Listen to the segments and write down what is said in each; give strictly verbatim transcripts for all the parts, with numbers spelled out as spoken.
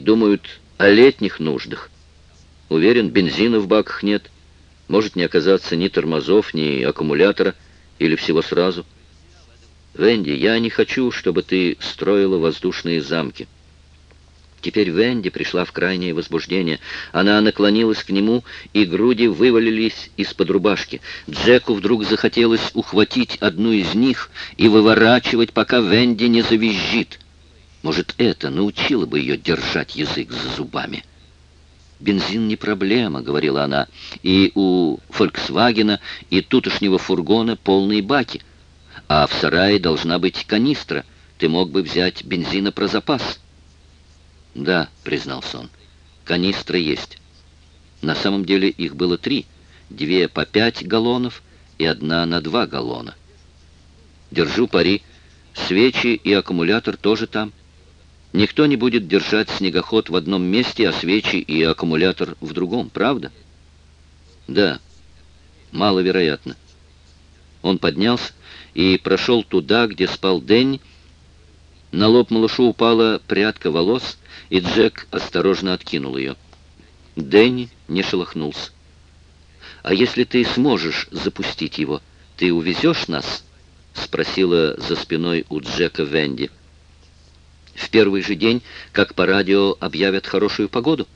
думают о летних нуждах. Уверен, бензина в баках нет. Может не оказаться ни тормозов, ни аккумулятора, или всего сразу. Венди, я не хочу, чтобы ты строила воздушные замки. Теперь Венди пришла в крайнее возбуждение. Она наклонилась к нему, и груди вывалились из-под рубашки. Джеку вдруг захотелось ухватить одну из них и выворачивать, пока Венди не завизжит. Может, это научило бы ее держать язык за зубами. «Бензин не проблема», — говорила она, — «и у «Фольксвагена», и тутошнего фургона полные баки. А в сарае должна быть канистра. Ты мог бы взять бензина про запас». «Да», — признался он, — «канистры есть». На самом деле их было три, две по пять галлонов и одна на два галлона. «Держу пари, свечи и аккумулятор тоже там. Никто не будет держать снегоход в одном месте, а свечи и аккумулятор в другом, правда?» «Да, маловероятно». Он поднялся и прошел туда, где спал Дэнни. На лоб малышу упала прядка волос, и Джек осторожно откинул ее. Дэнни не шелохнулся. «А если ты сможешь запустить его, ты увезешь нас?» — спросила за спиной у Джека Венди. «В первый же день, как по радио объявят хорошую погоду?»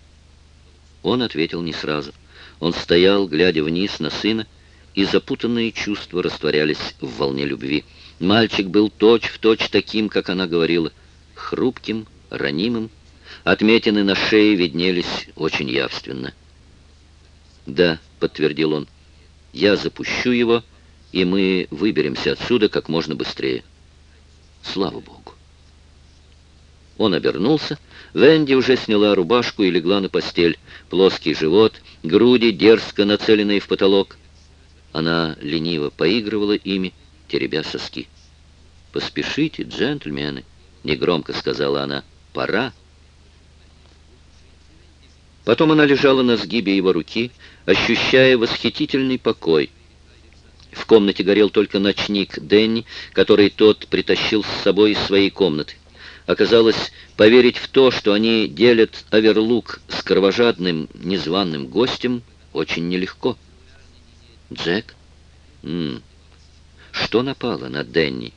Он ответил не сразу. Он стоял, глядя вниз на сына, и запутанные чувства растворялись в волне любви. Мальчик был точь-в-точь таким, как она говорила, хрупким, ранимым. Отметины на шее виднелись очень явственно. «Да», — подтвердил он, — «я запущу его, и мы выберемся отсюда как можно быстрее. Слава Богу». Он обернулся. Венди уже сняла рубашку и легла на постель. Плоский живот, груди, дерзко нацеленные в потолок. Она лениво поигрывала ими, теребя соски. «Поспешите, джентльмены», — негромко сказала она, — «пора». Потом она лежала на сгибе его руки, ощущая восхитительный покой. В комнате горел только ночник Дэнни, который тот притащил с собой из своей комнаты. Оказалось, поверить в то, что они делят оверлук с кровожадным незваным гостем, очень нелегко. «Джек? М-м. Что напало на Дэнни?»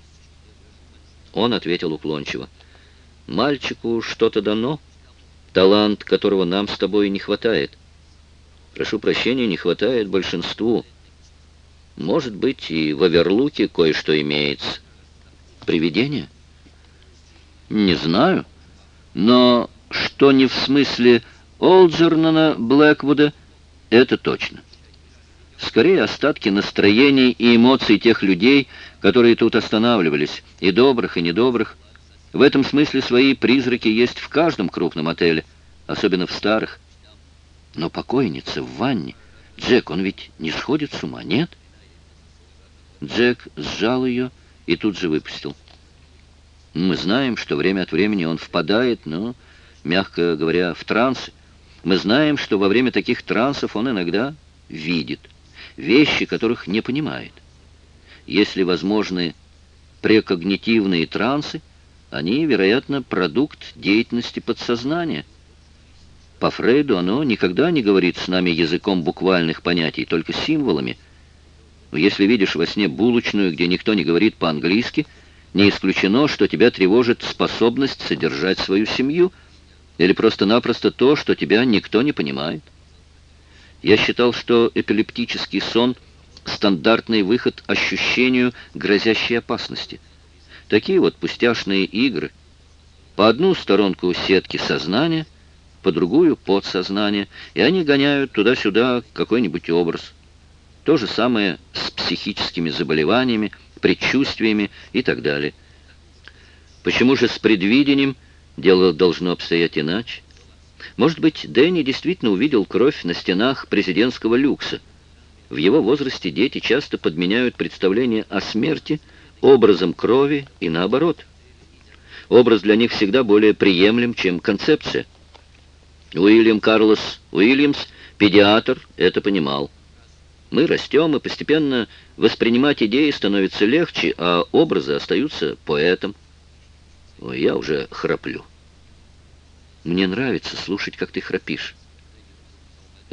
Он ответил уклончиво. «Мальчику что-то дано, талант которого нам с тобой не хватает. Прошу прощения, не хватает большинству. Может быть, и в оверлуке кое-что имеется. Привидение? Не знаю, но что не в смысле Олджернона Блэквуда, это точно. Скорее, остатки настроений и эмоций тех людей, которые тут останавливались, и добрых, и недобрых. В этом смысле свои призраки есть в каждом крупном отеле, особенно в старых. Но покойница в ванне. Джек, он ведь не сходит с ума, нет?» Джек сжал ее и тут же выпустил. «Мы знаем, что время от времени он впадает, ну, мягко говоря, в трансы. Мы знаем, что во время таких трансов он иногда видит вещи, которых не понимает. Если возможны прекогнитивные трансы, они, вероятно, продукт деятельности подсознания. По Фрейду оно никогда не говорит с нами языком буквальных понятий, только символами. Но если видишь во сне булочную, где никто не говорит по-английски, не исключено, что тебя тревожит способность содержать свою семью, или просто-напросто то, что тебя никто не понимает. Я считал, что эпилептический сон — стандартный выход ощущению грозящей опасности. Такие вот пустяшные игры. По одну сторонку сетки сознания, по другую — подсознание, и они гоняют туда-сюда какой-нибудь образ. То же самое с психическими заболеваниями, предчувствиями и так далее. Почему же с предвидением дело должно обстоять иначе? Может быть, Дэнни действительно увидел кровь на стенах президентского люкса. В его возрасте дети часто подменяют представление о смерти образом крови и наоборот. Образ для них всегда более приемлем, чем концепция. Уильям Карлос Уильямс, педиатр, это понимал. Мы растем, и постепенно воспринимать идеи становится легче, а образы остаются поэтом. Ой, я уже храплю. Мне нравится слушать, как ты храпишь.